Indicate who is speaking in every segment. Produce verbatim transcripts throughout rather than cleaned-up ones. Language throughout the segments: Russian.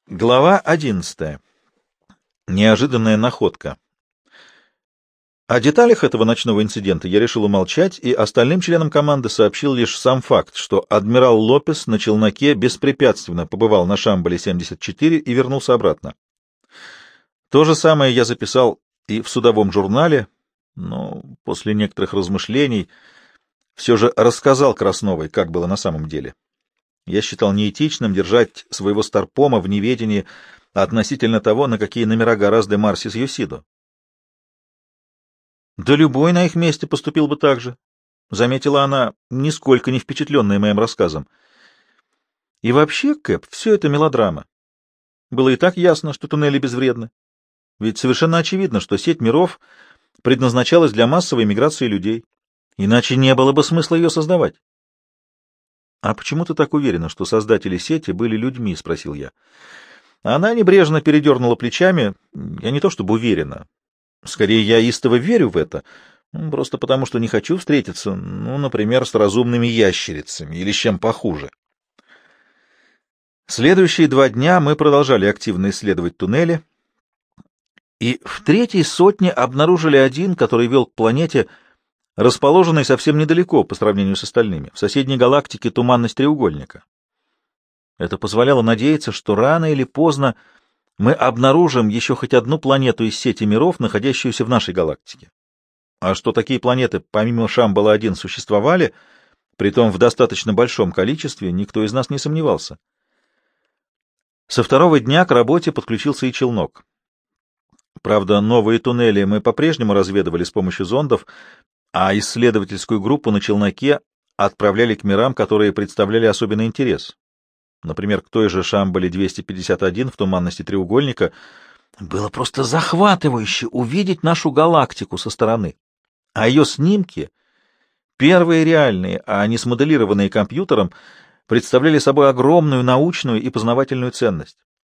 Speaker 1: Глава одиннадцатая. Неожиданная находка. О деталях этого ночного инцидента я решил умолчать, и остальным членам команды сообщил лишь сам факт, что адмирал Лопес на челноке беспрепятственно побывал на Шамбале семьдесят четыре и вернулся обратно. То же самое я записал и в судовом журнале, но после некоторых размышлений все же рассказал Красновой, как было на самом деле. Я считал неэтичным держать своего старпома в неведении относительно того, на какие номера гораздо Марсис Юсидо. Да любой на их месте поступил бы так же, — заметила она, нисколько не впечатленная моим рассказом. И вообще, Кэп, все это мелодрама. Было и так ясно, что туннели безвредны. Ведь совершенно очевидно, что сеть миров предназначалась для массовой миграции людей. Иначе не было бы смысла ее создавать. — А почему ты так уверена, что создатели сети были людьми? — спросил я. Она небрежно передернула плечами. Я не то чтобы уверена. Скорее, я истово верю в это, просто потому что не хочу встретиться, ну, например, с разумными ящерицами или с чем похуже. Следующие два дня мы продолжали активно исследовать туннели, и в третьей сотне обнаружили один, который вел к планете, расположенной совсем недалеко по сравнению с остальными, в соседней галактике туманность треугольника. Это позволяло надеяться, что рано или поздно мы обнаружим еще хоть одну планету из сети миров, находящуюся в нашей галактике. А что такие планеты, помимо Шамбала один, существовали, притом в достаточно большом количестве, никто из нас не сомневался. Со второго дня к работе подключился и челнок. Правда, новые туннели мы по-прежнему разведывали с помощью зондов, а исследовательскую группу на челноке отправляли к мирам, которые представляли особенный интерес. Например, к той же Шамбале двести пятьдесят один в туманности треугольника. Было просто захватывающе увидеть нашу галактику со стороны. А ее снимки, первые реальные, а не смоделированные компьютером, представляли собой огромную научную и познавательную ценность.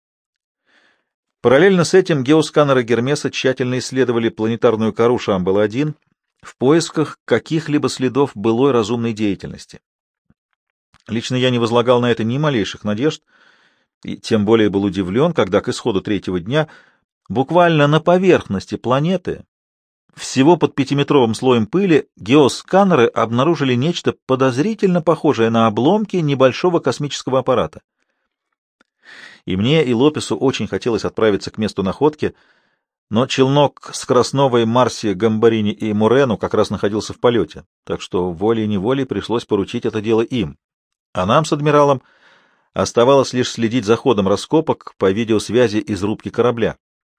Speaker 1: Параллельно с этим геосканеры Гермеса тщательно исследовали планетарную кору Шамбала один в поисках каких-либо следов былой разумной деятельности. Лично я не возлагал на это ни малейших надежд, и тем более был удивлен, когда к исходу третьего дня буквально на поверхности планеты, всего под пятиметровым слоем пыли, геосканеры обнаружили нечто подозрительно похожее на обломки небольшого космического аппарата. И мне, и Лопесу очень хотелось отправиться к месту находки, но челнок с Красновой, Марси, Гамбарини и Мурену как раз находился в полете, так что волей-неволей пришлось поручить это дело им. А нам с адмиралом оставалось лишь следить за ходом раскопок по видеосвязи из рубки корабля.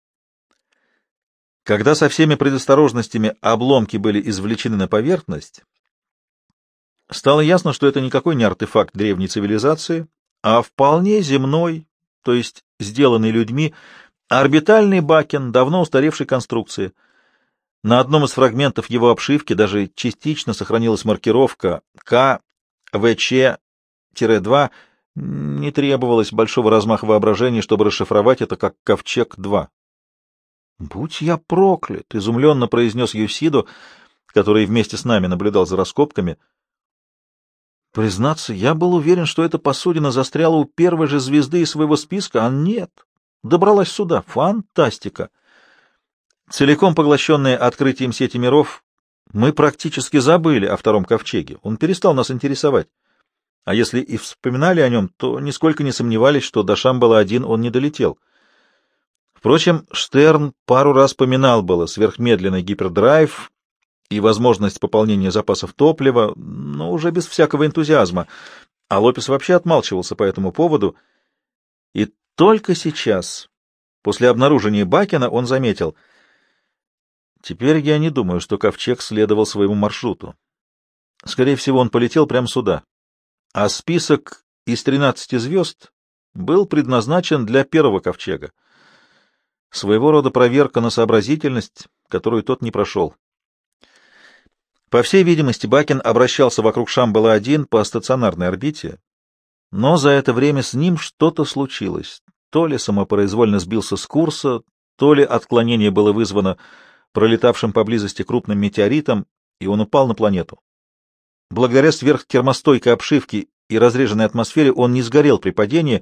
Speaker 1: Когда со всеми предосторожностями обломки были извлечены на поверхность, стало ясно, что это никакой не артефакт древней цивилизации, а вполне земной, то есть сделанный людьми, орбитальный бакен давно устаревшей конструкции. На одном из фрагментов его обшивки даже частично сохранилась маркировка К В Ч два. Не требовалось большого размаха воображения, чтобы расшифровать это как Ковчег два. «Будь я проклят!» — изумленно произнес Юсидо, который вместе с нами наблюдал за раскопками. Признаться, я был уверен, что эта посудина застряла у первой же звезды из своего списка, а нет. Добралась сюда. Фантастика! Целиком поглощенные открытием сети миров, мы практически забыли о втором ковчеге. Он перестал нас интересовать. А если и вспоминали о нем, то нисколько не сомневались, что до Шамбала один он не долетел. Впрочем, Штерн пару раз поминал было сверхмедленный гипердрайв и возможность пополнения запасов топлива, но уже без всякого энтузиазма, а Лопес вообще отмалчивался по этому поводу. И только сейчас, после обнаружения Бакена, он заметил: «Теперь я не думаю, что ковчег следовал своему маршруту. Скорее всего, он полетел прямо сюда. А список из тринадцати звезд был предназначен для первого ковчега. Своего рода проверка на сообразительность, которую тот не прошел». По всей видимости, Бакен обращался вокруг Шамбала один по стационарной орбите, но за это время с ним что-то случилось. То ли самопроизвольно сбился с курса, то ли отклонение было вызвано пролетавшим поблизости крупным метеоритом, и он упал на планету. Благодаря сверхтермостойкой обшивке и разреженной атмосфере он не сгорел при падении,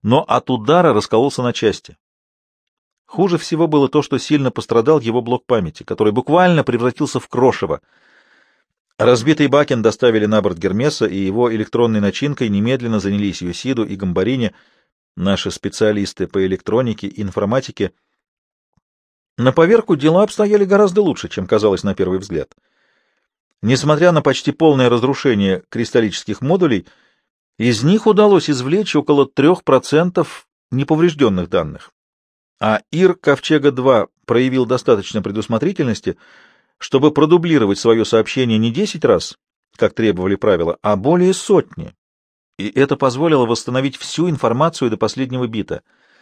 Speaker 1: но от удара раскололся на части. Хуже всего было то, что сильно пострадал его блок памяти, который буквально превратился в крошево. Разбитый Бакен доставили на борт Гермеса, и его электронной начинкой немедленно занялись Юсиду и Гамбарини, наши специалисты по электронике и информатике. На поверку дела обстояли гораздо лучше, чем казалось на первый взгляд. Несмотря на почти полное разрушение кристаллических модулей, из них удалось извлечь около трех процентов неповрежденных данных. А ИР Ковчега-два проявил достаточно предусмотрительности, чтобы продублировать свое сообщение не десять раз, как требовали правила, а более сотни. И это позволило восстановить всю информацию до последнего бита.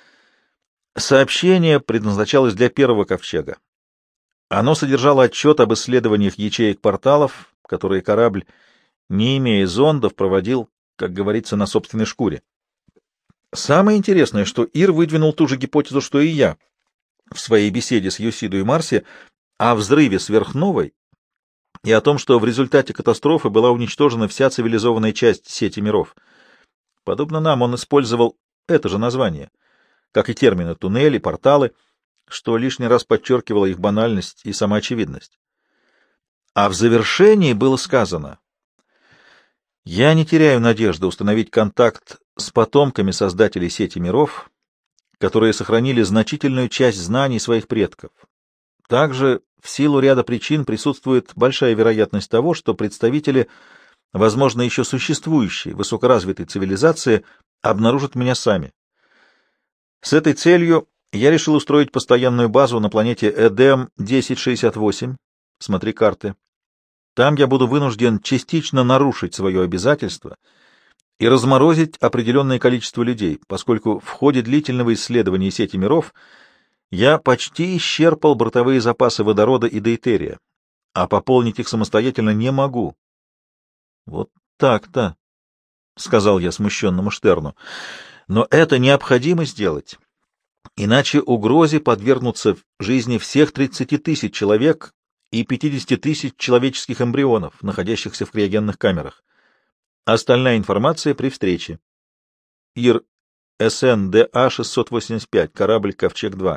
Speaker 1: Сообщение предназначалось для первого ковчега. Оно содержало отчет об исследованиях ячеек порталов, которые корабль, не имея зондов, проводил, как говорится, на собственной шкуре. Самое интересное, что Ир выдвинул ту же гипотезу, что и я в своей беседе с Юсиду и Марси о взрыве сверхновой и о том, что в результате катастрофы была уничтожена вся цивилизованная часть сети миров. Подобно нам он использовал это же название, как и термины «туннели», «порталы», что лишний раз подчеркивало их банальность и самоочевидность. А в завершении было сказано: «Я не теряю надежды установить контакт с потомками создателей сети миров, которые сохранили значительную часть знаний своих предков. Также в силу ряда причин присутствует большая вероятность того, что представители, возможно, еще существующей высокоразвитой цивилизации обнаружат меня сами. С этой целью я решил устроить постоянную базу на планете Эдем десять шестьдесят восемь, смотри карты. Там я буду вынужден частично нарушить свое обязательство и разморозить определенное количество людей, поскольку в ходе длительного исследования сети миров я почти исчерпал бортовые запасы водорода и дейтерия, а пополнить их самостоятельно не могу». «Вот так-то», — сказал я смущенному Штерну, — «но это необходимо сделать, иначе угрозе подвергнутся жизни всех тридцати тысяч человек и пятидесяти тысяч человеческих эмбрионов, находящихся в криогенных камерах. Остальная информация при встрече. ИР СН-ДА шестьсот восемьдесят пять, корабль «Ковчег-два».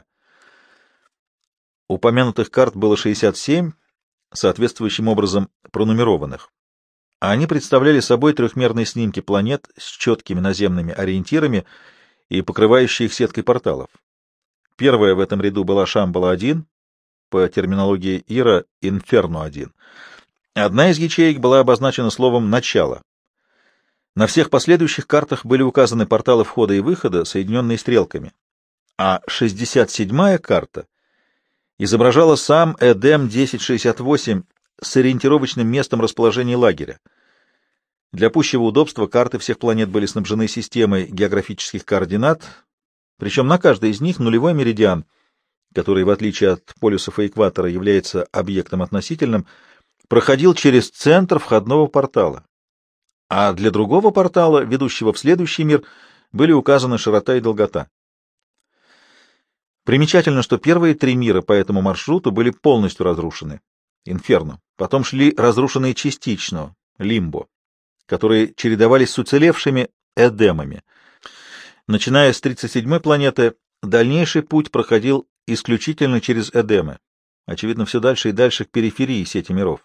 Speaker 1: Упомянутых карт было шестьдесят семь, соответствующим образом пронумерованных. Они представляли собой трехмерные снимки планет с четкими наземными ориентирами и покрывающие их сеткой порталов. Первая в этом ряду была Шамбала-один, по терминологии Ира Инферно-один. Одна из ячеек была обозначена словом «начало». На всех последующих картах были указаны порталы входа и выхода, соединенные стрелками. А шестьдесят седьмая карта изображала сам Эдем десять шестьдесят восемь с ориентировочным местом расположения лагеря. Для пущего удобства карты всех планет были снабжены системой географических координат, причем на каждой из них нулевой меридиан, который, в отличие от полюсов и экватора, является объектом относительным, проходил через центр входного портала. А для другого портала, ведущего в следующий мир, были указаны широта и долгота. Примечательно, что первые три мира по этому маршруту были полностью разрушены, Инферно. Потом шли разрушенные частично, Лимбо, которые чередовались с уцелевшими Эдемами. Начиная с тридцать седьмой планеты, дальнейший путь проходил исключительно через Эдемы, очевидно, все дальше и дальше к периферии сети миров.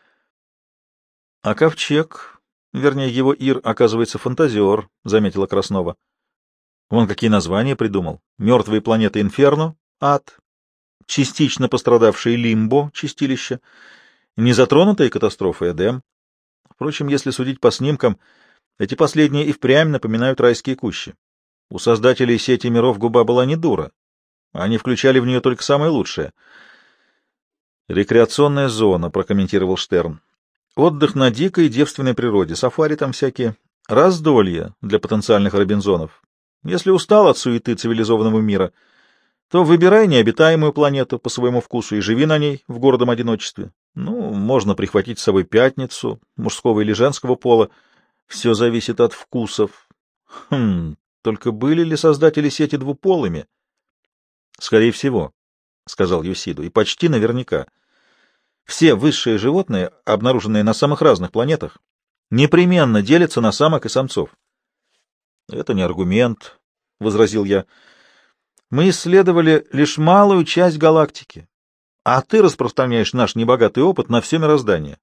Speaker 1: А ковчег, вернее, его Ир, оказывается, фантазер, — заметила Краснова. Вон какие названия придумал. Мертвые планеты Инферно, ад, частично пострадавшие Лимбо, чистилище, незатронутые катастрофой Эдем. Впрочем, если судить по снимкам, эти последние и впрямь напоминают райские кущи. У создателей сети миров губа была не дура. Они включали в нее только самое лучшее. «Рекреационная зона», — прокомментировал Штерн. «Отдых на дикой девственной природе, сафари там всякие, раздолье для потенциальных робинзонов. Если устал от суеты цивилизованного мира, то выбирай необитаемую планету по своему вкусу и живи на ней в гордом одиночестве. Ну, можно прихватить с собой пятницу, мужского или женского пола. Все зависит от вкусов. Хм, только были ли создатели сети двуполыми?» «Скорее всего», — сказал Юсиду, — «и почти наверняка. Все высшие животные, обнаруженные на самых разных планетах, непременно делятся на самок и самцов». «Это не аргумент», возразил я. Мы исследовали лишь малую часть галактики, а ты распространяешь наш небогатый опыт на все мироздание.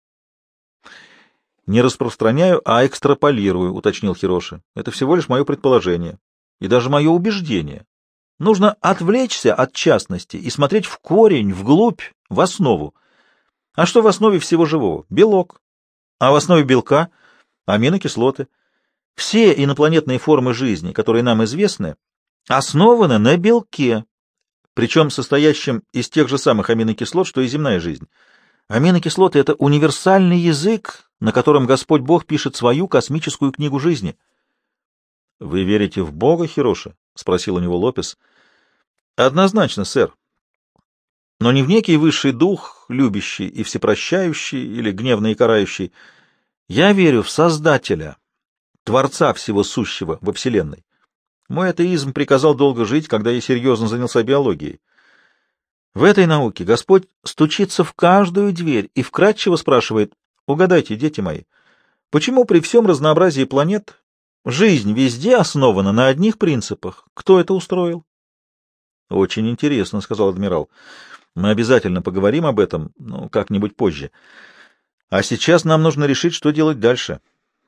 Speaker 1: Не распространяю, а экстраполирую, уточнил Хироши. Это всего лишь мое предположение и даже мое убеждение. Нужно отвлечься от частности и смотреть в корень, вглубь, в основу. А что в основе всего живого? Белок. А в основе белка — аминокислоты. Все инопланетные формы жизни, которые нам известны, основаны на белке, причем состоящем из тех же самых аминокислот, что и земная жизнь. Аминокислоты — это универсальный язык, на котором Господь Бог пишет свою космическую книгу жизни. — Вы верите в Бога, Хироши? — спросил у него Лопес. — Однозначно, сэр. Но не в некий высший дух, любящий и всепрощающий или гневный и карающий. Я верю в Создателя, Творца всего сущего во Вселенной. Мой атеизм приказал долго жить, когда я серьезно занялся биологией. В этой науке Господь стучится в каждую дверь и вкратчиво спрашивает: угадайте, дети мои, почему при всем разнообразии планет жизнь везде основана на одних принципах? Кто это устроил? — Очень интересно, — сказал адмирал. — Мы обязательно поговорим об этом, ну, как-нибудь позже. А сейчас нам нужно решить, что делать дальше.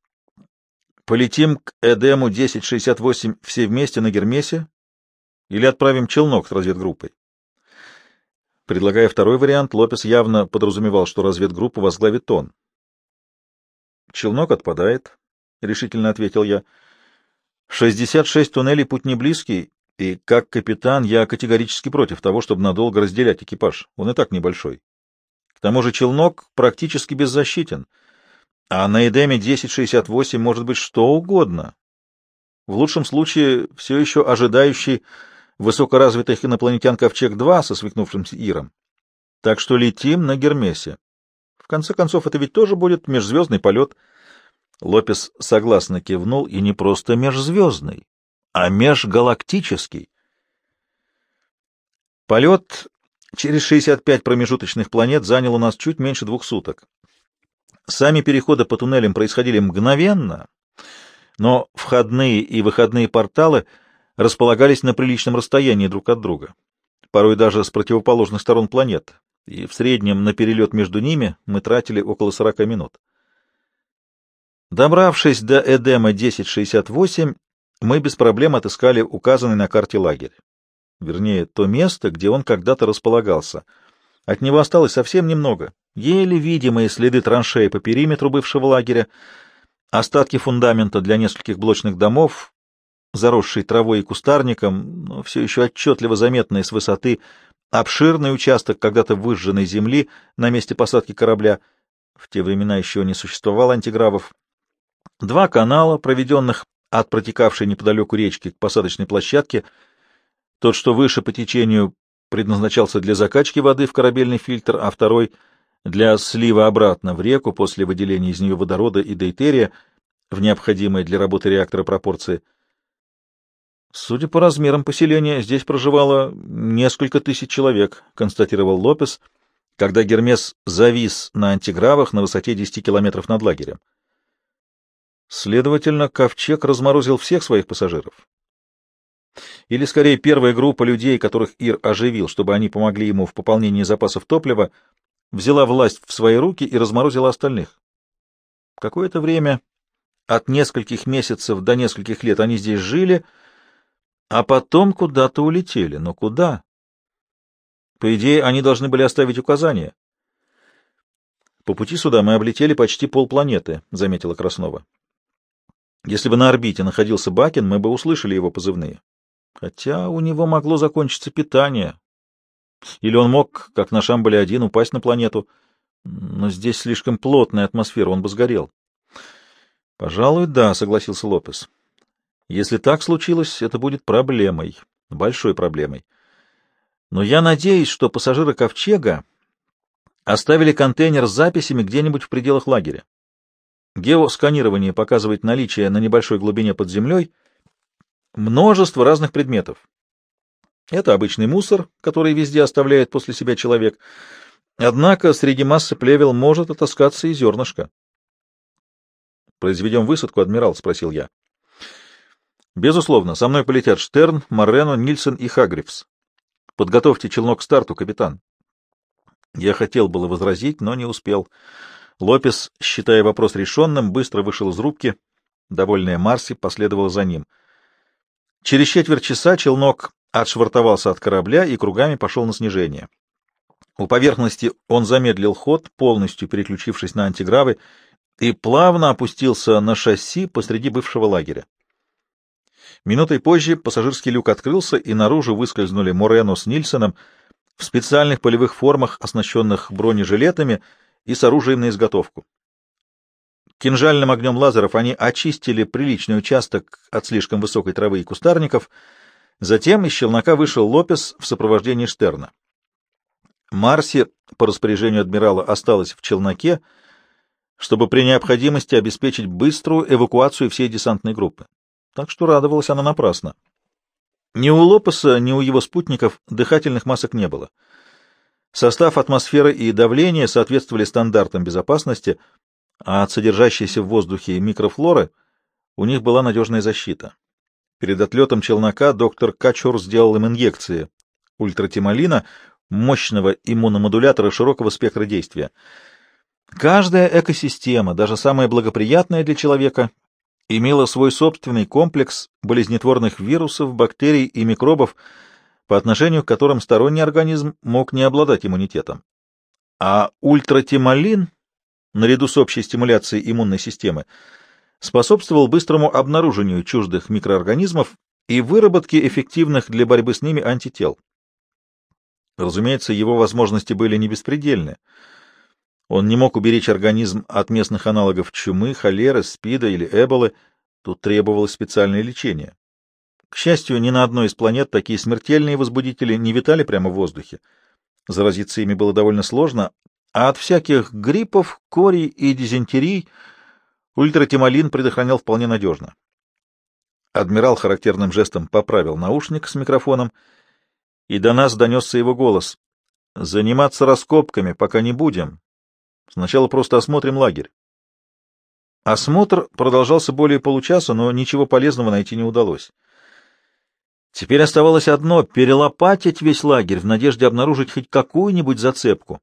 Speaker 1: Полетим к Эдему десять шестьдесят восемь все вместе на Гермесе или отправим челнок с разведгруппой? Предлагая второй вариант, Лопес явно подразумевал, что разведгруппу возглавит он. «Челнок отпадает», — решительно ответил я. «шестьдесят шесть туннелей — путь не близкий, и как капитан я категорически против того, чтобы надолго разделять экипаж. Он и так небольшой. К тому же челнок практически беззащитен, а на Эдеме десять шестьдесят восемь может быть что угодно. В лучшем случае все еще ожидающий высокоразвитых инопланетян Ковчег-два со свикнувшимся Иром. Так что летим на Гермесе. В конце концов, это ведь тоже будет межзвездный полет». Лопес согласно кивнул, и не просто межзвездный, а межгалактический. Полет через шестьдесят пять промежуточных планет занял у нас чуть меньше двух суток. Сами переходы по туннелям происходили мгновенно, но входные и выходные порталы располагались на приличном расстоянии друг от друга, порой даже с противоположных сторон планет, и в среднем на перелет между ними мы тратили около сорока минут. Добравшись до Эдема десять шестьдесят восемь, мы без проблем отыскали указанный на карте лагерь. Вернее, то место, где он когда-то располагался. От него осталось совсем немного. Еле видимые следы траншеи по периметру бывшего лагеря, остатки фундамента для нескольких блочных домов, заросший травой и кустарником, но все еще отчетливо заметный с высоты, обширный участок когда-то выжженной земли на месте посадки корабля. В те времена еще не существовало антигравов. Два канала, проведенных от протекавшей неподалеку речки к посадочной площадке. Тот, что выше по течению, предназначался для закачки воды в корабельный фильтр, а второй — для слива обратно в реку после выделения из нее водорода и дейтерия в необходимые для работы реактора пропорции. Судя по размерам поселения, здесь проживало несколько тысяч человек, констатировал Лопес, когда Гермес завис на антигравах на высоте десяти километров над лагерем. Следовательно, Ковчег разморозил всех своих пассажиров. Или, скорее, первая группа людей, которых Ир оживил, чтобы они помогли ему в пополнении запасов топлива, взяла власть в свои руки и разморозила остальных. Какое-то время, от нескольких месяцев до нескольких лет, они здесь жили, а потом куда-то улетели. Но куда? По идее, они должны были оставить указания. По пути сюда мы облетели почти полпланеты, — заметила Краснова. Если бы на орбите находился Бакин, мы бы услышали его позывные. Хотя у него могло закончиться питание. Или он мог, как на Шамбале один, упасть на планету. Но здесь слишком плотная атмосфера, он бы сгорел. — Пожалуй, да, — согласился Лопес. — Если так случилось, это будет проблемой, большой проблемой. Но я надеюсь, что пассажиры Ковчега оставили контейнер с записями где-нибудь в пределах лагеря. Геосканирование показывает наличие на небольшой глубине под землей множество разных предметов. Это обычный мусор, который везде оставляет после себя человек. Однако среди массы плевел может отыскаться и зернышко. — Произведем высадку, адмирал? — спросил я. Безусловно, со мной полетят Штерн, Морено, Нильсон и Хагрифс. Подготовьте челнок к старту, капитан. Я хотел было возразить, но не успел. Лопес, считая вопрос решенным, быстро вышел из рубки. Довольная Марси последовала за ним. Через четверть часа челнок отшвартовался от корабля и кругами пошел на снижение. У поверхности он замедлил ход, полностью переключившись на антигравы, и плавно опустился на шасси посреди бывшего лагеря. Минутой позже пассажирский люк открылся, и наружу выскользнули Морено с Нильсоном в специальных полевых формах, оснащенных бронежилетами и с оружием на изготовку. Кинжальным огнем лазеров они очистили приличный участок от слишком высокой травы и кустарников. Затем из челнока вышел Лопес в сопровождении Штерна. Марси, по распоряжению адмирала, осталась в челноке, чтобы при необходимости обеспечить быструю эвакуацию всей десантной группы. Так что радовалась она напрасно. Ни у Лопеса, ни у его спутников дыхательных масок не было. Состав атмосферы и давление соответствовали стандартам безопасности, а от содержащейся в воздухе микрофлоры у них была надежная защита. Перед отлетом челнока доктор Качур сделал им инъекции ультратимолина, мощного иммуномодулятора широкого спектра действия. Каждая экосистема, даже самая благоприятная для человека, имела свой собственный комплекс болезнетворных вирусов, бактерий и микробов, по отношению к которым сторонний организм мог не обладать иммунитетом. А ультратимолин, наряду с общей стимуляцией иммунной системы, способствовал быстрому обнаружению чуждых микроорганизмов и выработке эффективных для борьбы с ними антител. Разумеется, его возможности были не беспредельны. Он не мог уберечь организм от местных аналогов чумы, холеры, спида или эболы. Тут требовалось специальное лечение. К счастью, ни на одной из планет такие смертельные возбудители не витали прямо в воздухе. Заразиться ими было довольно сложно, а от всяких гриппов, корей и дизентерий ультратимолин предохранял вполне надежно. Адмирал характерным жестом поправил наушник с микрофоном, и до нас донесся его голос. «Заниматься раскопками пока не будем. Сначала просто осмотрим лагерь». Осмотр продолжался более получаса, но ничего полезного найти не удалось. Теперь оставалось одно — перелопатить весь лагерь в надежде обнаружить хоть какую-нибудь зацепку.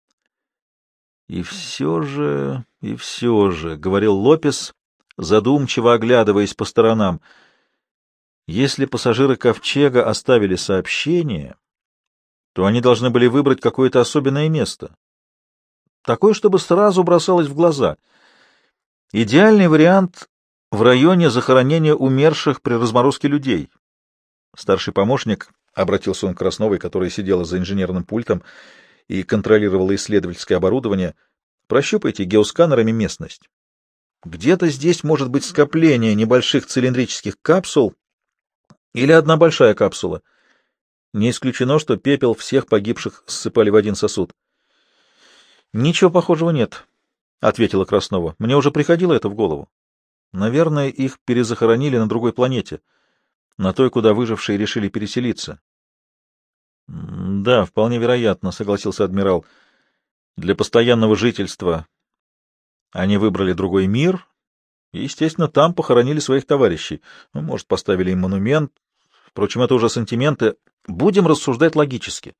Speaker 1: «И все же, и все же», — говорил Лопес, задумчиво оглядываясь по сторонам, — «если пассажиры Ковчега оставили сообщение, то они должны были выбрать какое-то особенное место. Такое, чтобы сразу бросалось в глаза. Идеальный вариант — в районе захоронения умерших при разморозке людей». Старший помощник, обратился он к Красновой, которая сидела за инженерным пультом и контролировала исследовательское оборудование, прощупайте геосканерами местность. Где-то здесь может быть скопление небольших цилиндрических капсул или одна большая капсула. Не исключено, что пепел всех погибших ссыпали в один сосуд. — Ничего похожего нет, — ответила Краснова. — Мне уже приходило это в голову. Наверное, их перезахоронили на другой планете, на той, куда выжившие решили переселиться. — Да, вполне вероятно, — согласился адмирал. — Для постоянного жительства они выбрали другой мир и, естественно, там похоронили своих товарищей. Ну, может, поставили им монумент. Впрочем, это уже сантименты. Будем рассуждать логически.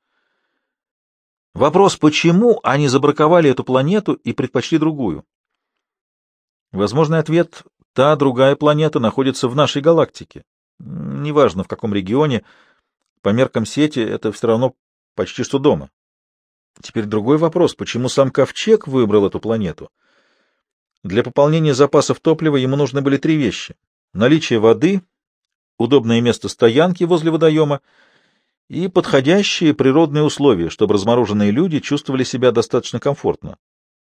Speaker 1: Вопрос, почему они забраковали эту планету и предпочли другую? Возможный ответ — та другая планета находится в нашей галактике. Неважно, в каком регионе, по меркам сети это все равно почти что дома. Теперь другой вопрос, почему сам Ковчег выбрал эту планету? Для пополнения запасов топлива ему нужны были три вещи: наличие воды, удобное место стоянки возле водоема и подходящие природные условия, чтобы размороженные люди чувствовали себя достаточно комфортно.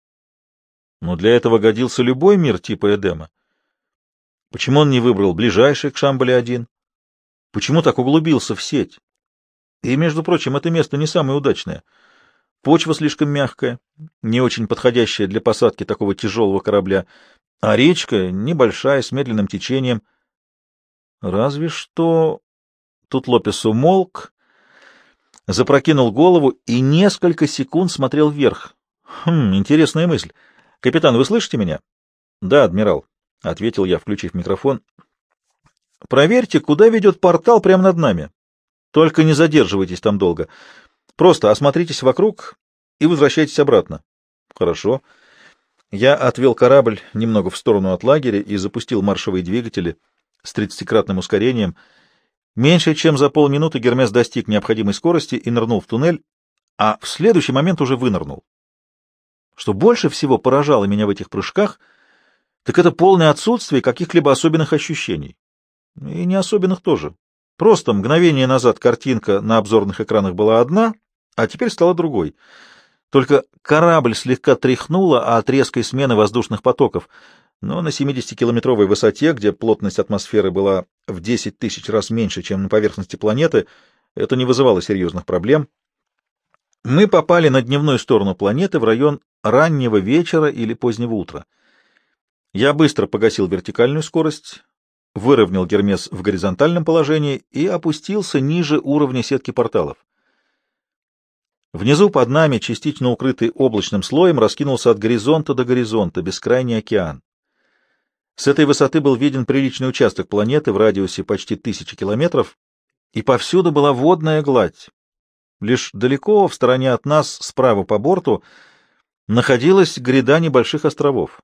Speaker 1: Но для этого годился любой мир типа Эдема. Почему он не выбрал ближайший к Шамбале один? Почему так углубился в сеть? И, между прочим, это место не самое удачное. Почва слишком мягкая, не очень подходящая для посадки такого тяжелого корабля, а речка небольшая, с медленным течением. Разве что... Тут Лопес умолк, запрокинул голову и несколько секунд смотрел вверх. Хм, интересная мысль. Капитан, вы слышите меня? Да, адмирал, — ответил я, включив микрофон. Проверьте, куда ведет портал прямо над нами. Только не задерживайтесь там долго. Просто осмотритесь вокруг и возвращайтесь обратно. Хорошо. Я отвел корабль немного в сторону от лагеря и запустил маршевые двигатели с тридцатикратным ускорением. Меньше чем за полминуты Гермес достиг необходимой скорости и нырнул в туннель, а в следующий момент уже вынырнул. Что больше всего поражало меня в этих прыжках, так это полное отсутствие каких-либо особенных ощущений. И не особенных тоже. Просто мгновение назад картинка на обзорных экранах была одна, а теперь стала другой. Только корабль слегка тряхнуло от резкой смены воздушных потоков, но на семидесятикилометровой высоте, где плотность атмосферы была в десять тысяч раз меньше, чем на поверхности планеты, это не вызывало серьезных проблем. Мы попали на дневную сторону планеты в район раннего вечера или позднего утра. Я быстро погасил вертикальную скорость, выровнял Гермес в горизонтальном положении и опустился ниже уровня сетки порталов. Внизу под нами, частично укрытый облачным слоем, раскинулся от горизонта до горизонта бескрайний океан. С этой высоты был виден приличный участок планеты в радиусе почти тысячи километров, и повсюду была водная гладь. Лишь далеко, в стороне от нас, справа по борту, находилась гряда небольших островов.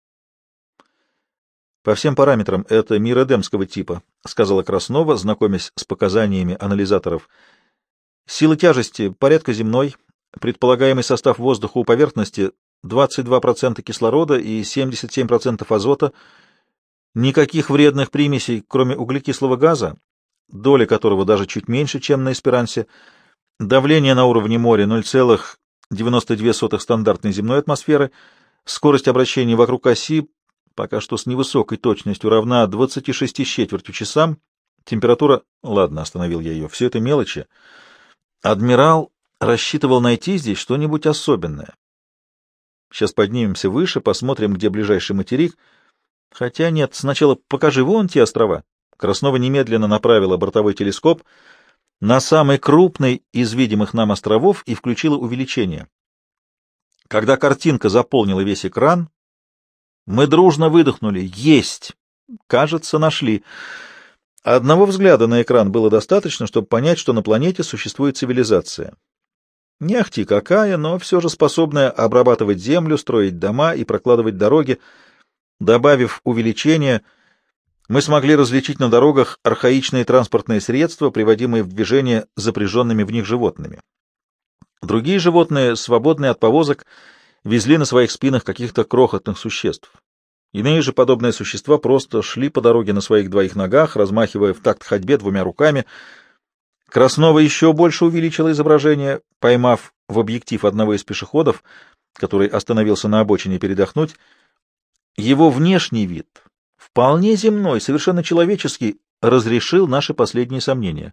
Speaker 1: «По всем параметрам это мир эдемского типа», — сказала Краснова, знакомясь с показаниями анализаторов. «Сила тяжести порядка земной, предполагаемый состав воздуха у поверхности двадцать два процента кислорода и семьдесят семь процентов азота, никаких вредных примесей, кроме углекислого газа, доля которого даже чуть меньше, чем на Эсперансе, давление на уровне моря ноль целых девяносто две сотых стандартной земной атмосферы, скорость обращения вокруг оси пока что с невысокой точностью равна двадцати шести с четвертью часам, температура... Ладно, остановил я ее, все это мелочи. Адмирал рассчитывал найти здесь что-нибудь особенное. Сейчас поднимемся выше, посмотрим, где ближайший материк. Хотя нет, сначала покажи вон те острова. Краснова немедленно направила бортовой телескоп на самый крупный из видимых нам островов и включила увеличение. Когда картинка заполнила весь экран, мы дружно выдохнули. Есть! Кажется, нашли. Одного взгляда на экран было достаточно, чтобы понять, что на планете существует цивилизация. Не ахти какая, но все же способная обрабатывать землю, строить дома и прокладывать дороги. Добавив увеличение, мы смогли различить на дорогах архаичные транспортные средства, приводимые в движение запряженными в них животными. Другие животные, свободные от повозок, везли на своих спинах каких-то крохотных существ. Иные же подобные существа просто шли по дороге на своих двоих ногах, размахивая в такт ходьбе двумя руками. Краснова еще больше увеличила изображение, поймав в объектив одного из пешеходов, который остановился на обочине передохнуть. Его внешний вид, вполне земной, совершенно человеческий, разрешил наши последние сомнения.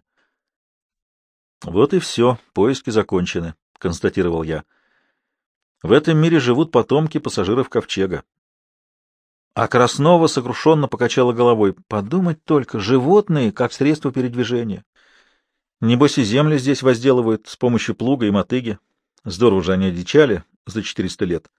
Speaker 1: «Вот и все, поиски закончены», — констатировал я. «В этом мире живут потомки пассажиров Ковчега». А Краснова сокрушенно покачала головой. Подумать только, животные как средство передвижения. Небось и земли здесь возделывают с помощью плуга и мотыги. Здорово же они одичали за четыреста лет.